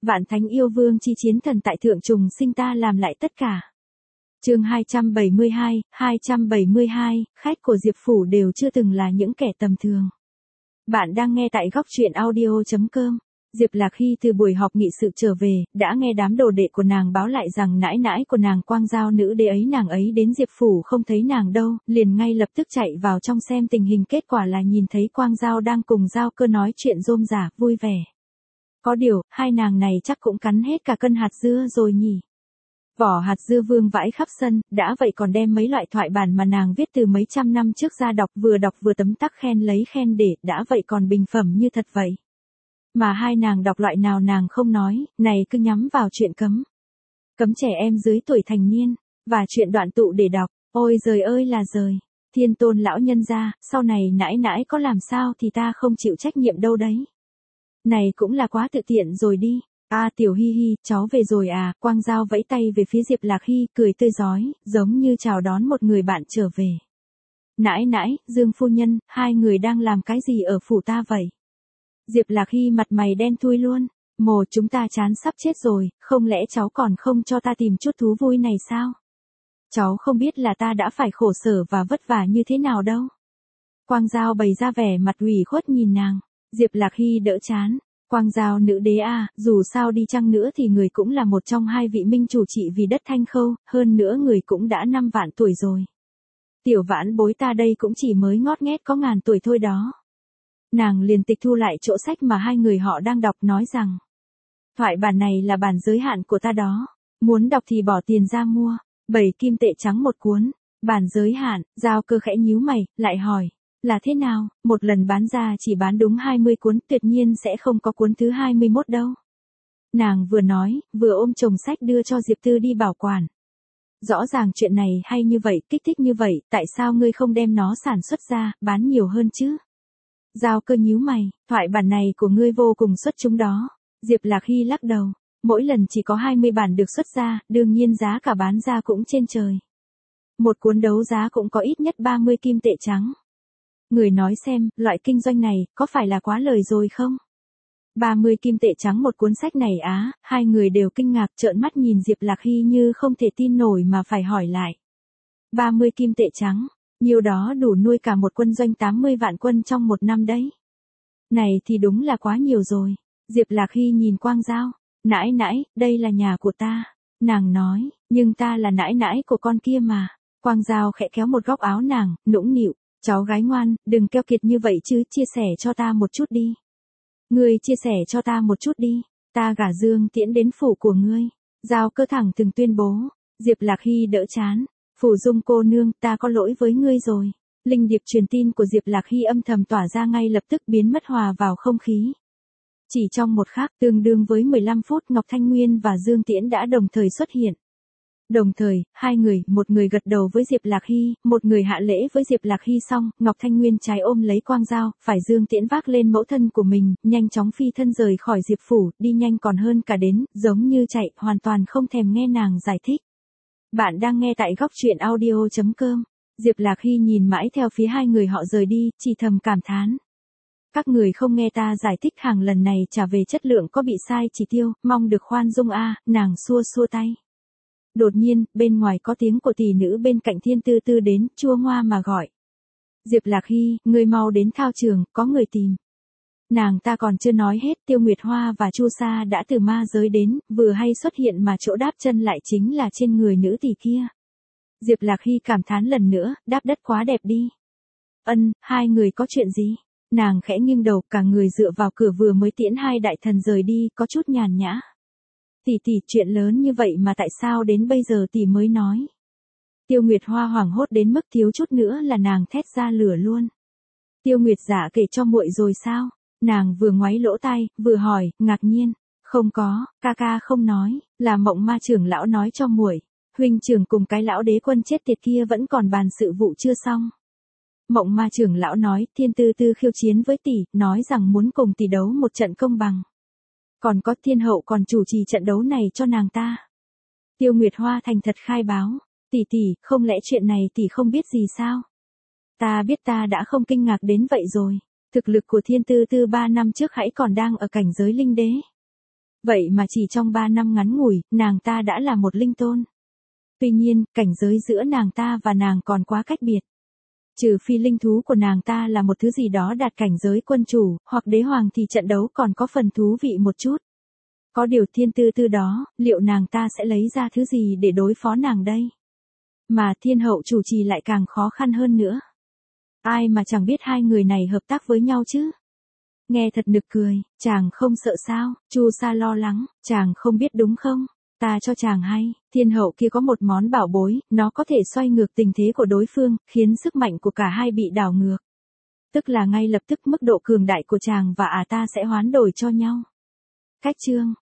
Vạn thánh yêu vương chi chiến thần tại thượng trùng sinh ta làm lại tất cả. Chương 272, khách của Diệp Phủ đều chưa từng là những kẻ tầm thường. Bạn đang nghe tại góc truyện audio.com. Diệp Lạc khi từ buổi họp nghị sự trở về, đã nghe đám đồ đệ của nàng báo lại rằng nãi nãi của nàng Quang Giao nữ đế ấy nàng ấy đến Diệp Phủ không thấy nàng đâu, liền ngay lập tức chạy vào trong xem tình hình, kết quả là nhìn thấy Quang Giao đang cùng Giao Cơ nói chuyện rôm rả, vui vẻ. Có điều, hai nàng này chắc cũng cắn hết cả cân hạt dưa rồi nhỉ. Vỏ hạt dưa vương vãi khắp sân, đã vậy còn đem mấy loại thoại bản mà nàng viết từ mấy trăm năm trước ra đọc vừa tấm tắc khen lấy khen để, đã vậy còn bình phẩm như thật vậy. Mà hai nàng đọc loại nào nàng không nói, này cứ nhắm vào chuyện cấm. Cấm trẻ em dưới tuổi thành niên, và chuyện đoạn tụ để đọc, ôi giời ơi là giời. Thiên Tôn lão nhân gia, sau này nãi nãi có làm sao thì ta không chịu trách nhiệm đâu đấy. Này cũng là quá tự tiện rồi đi. À Tiểu Hi Hi, cháu về rồi à, Quang Giao vẫy tay về phía Diệp Lạc Hi, cười tươi rói, giống như chào đón một người bạn trở về. Nãi nãi, Dương phu nhân, hai người đang làm cái gì ở phủ ta vậy? Diệp Lạc Hi mặt mày đen thui luôn, mồ chúng ta chán sắp chết rồi, không lẽ cháu còn không cho ta tìm chút thú vui này sao? Cháu không biết là ta đã phải khổ sở và vất vả như thế nào đâu. Quang Giao bày ra vẻ mặt ủy khuất nhìn nàng, Diệp Lạc Hi đỡ chán. Quang Giao nữ đế à, dù sao đi chăng nữa thì người cũng là một trong hai vị minh chủ trị vì đất Thanh Khâu, hơn nữa người cũng đã 5 vạn tuổi rồi. Tiểu vãn bối ta đây cũng chỉ mới ngót nghét có ngàn tuổi thôi đó. Nàng liền tịch thu lại chỗ sách mà hai người họ đang đọc, nói rằng thoại bản này là bản giới hạn của ta đó, muốn đọc thì bỏ tiền ra mua, 7 kim tệ trắng một cuốn, bản giới hạn. Giao Cơ khẽ nhíu mày, lại hỏi. Là thế nào, một lần bán ra chỉ bán đúng 20 cuốn, tuyệt nhiên sẽ không có cuốn thứ 21 đâu. Nàng vừa nói, vừa ôm chồng sách đưa cho Diệp Tư đi bảo quản. Rõ ràng chuyện này hay như vậy, kích thích như vậy, tại sao ngươi không đem nó sản xuất ra, bán nhiều hơn chứ? Giao Cơ nhíu mày, thoại bản này của ngươi vô cùng xuất chúng đó. Diệp Lạc Hi lắc đầu, mỗi lần chỉ có 20 bản được xuất ra, đương nhiên giá cả bán ra cũng trên trời. Một cuốn đấu giá cũng có ít nhất 30 kim tệ trắng. Người nói xem, loại kinh doanh này, có phải là quá lời rồi không? 30 kim tệ trắng một cuốn sách này á, hai người đều kinh ngạc trợn mắt nhìn Diệp Lạc Hi như không thể tin nổi mà phải hỏi lại. 30 kim tệ trắng, nhiều đó đủ nuôi cả một quân doanh 80 vạn quân trong một năm đấy. Này thì đúng là quá nhiều rồi. Diệp Lạc Hi nhìn Quang Giao, nãi nãi, đây là nhà của ta. Nàng nói, nhưng ta là nãi nãi của con kia mà. Quang Giao khẽ kéo một góc áo nàng, nũng nịu. Cháu gái ngoan, đừng keo kiệt như vậy chứ, chia sẻ cho ta một chút đi. Ngươi chia sẻ cho ta một chút đi, ta gả Dương Tiễn đến phủ của ngươi. Giao Cơ thẳng thừng tuyên bố. Diệp Lạc Hi đỡ chán. Phủ Dung cô nương, ta có lỗi với ngươi rồi. Linh điệp truyền tin của Diệp Lạc Hi âm thầm tỏa ra, ngay lập tức biến mất hòa vào không khí. Chỉ trong một khắc, tương đương với 15 phút, Ngọc Thanh Nguyên và Dương Tiễn đã đồng thời xuất hiện. Đồng thời, hai người, một người gật đầu với Diệp Lạc Hi, một người hạ lễ với Diệp Lạc Hi, xong, Ngọc Thanh Nguyên trái ôm lấy Quang Giao, phải Dương Tiễn vác lên mẫu thân của mình, nhanh chóng phi thân rời khỏi Diệp Phủ, đi nhanh còn hơn cả đến, giống như chạy, hoàn toàn không thèm nghe nàng giải thích. Bạn đang nghe tại góc truyện audio.com. Diệp Lạc Hi nhìn mãi theo phía hai người họ rời đi, chỉ thầm cảm thán. Các người không nghe ta giải thích, hàng lần này trả về chất lượng có bị sai chỉ tiêu, mong được khoan dung a. Nàng xua xua tay. Đột nhiên, bên ngoài có tiếng của tỷ nữ bên cạnh Thiên Tư Tư đến, chua ngoa mà gọi. Diệp Lạc Hi, ngươi mau đến thao trường, có người tìm. Nàng ta còn chưa nói hết, Tiêu Nguyệt Hoa và Chu Sa đã từ ma giới đến, vừa hay xuất hiện mà chỗ đáp chân lại chính là trên người nữ tỷ kia. Diệp Lạc Hi cảm thán lần nữa, đáp đất quá đẹp đi. Hai người có chuyện gì? Nàng khẽ nghiêng đầu, cả người dựa vào cửa vừa mới tiễn hai đại thần rời đi, có chút nhàn nhã. Tỷ, chuyện lớn như vậy mà tại sao đến bây giờ tỷ mới nói? Tiêu Nguyệt Hoa hoảng hốt đến mức thiếu chút nữa là nàng thét ra lửa luôn. Tiêu Nguyệt giả kể cho muội rồi sao? Nàng vừa ngoáy lỗ tai, vừa hỏi, ngạc nhiên. Không có, ca không nói, là Mộng Ma trưởng lão nói cho muội. Huynh trưởng cùng cái lão đế quân chết tiệt kia vẫn còn bàn sự vụ chưa xong. Mộng Ma trưởng lão nói, Thiên Tư Tư khiêu chiến với tỷ, nói rằng muốn cùng tỷ đấu một trận công bằng. Còn có Thiên hậu còn chủ trì trận đấu này cho nàng ta. Tiêu Nguyệt Hoa thành thật khai báo, tỷ, không lẽ chuyện này tỷ không biết gì sao? Ta biết, ta đã không kinh ngạc đến vậy rồi. Thực lực của Thiên Tư Tư 3 năm trước hãy còn đang ở cảnh giới linh đế. Vậy mà chỉ trong 3 năm ngắn ngủi, nàng ta đã là một linh tôn. Tuy nhiên, cảnh giới giữa nàng ta và nàng còn quá cách biệt. Trừ phi linh thú của nàng ta là một thứ gì đó đạt cảnh giới quân chủ, hoặc đế hoàng thì trận đấu còn có phần thú vị một chút. Có điều thiên tư tư đó, liệu nàng ta sẽ lấy ra thứ gì để đối phó nàng đây? Mà thiên hậu chủ trì lại càng khó khăn hơn nữa. Ai mà chẳng biết hai người này hợp tác với nhau chứ? Nghe thật nực cười, chàng không sợ sao? Chu Sa lo lắng, chàng không biết đúng không? Ta cho chàng hay, thiên hậu kia có một món bảo bối, nó có thể xoay ngược tình thế của đối phương, khiến sức mạnh của cả hai bị đảo ngược. Tức là ngay lập tức mức độ cường đại của chàng và ta sẽ hoán đổi cho nhau. Cách chương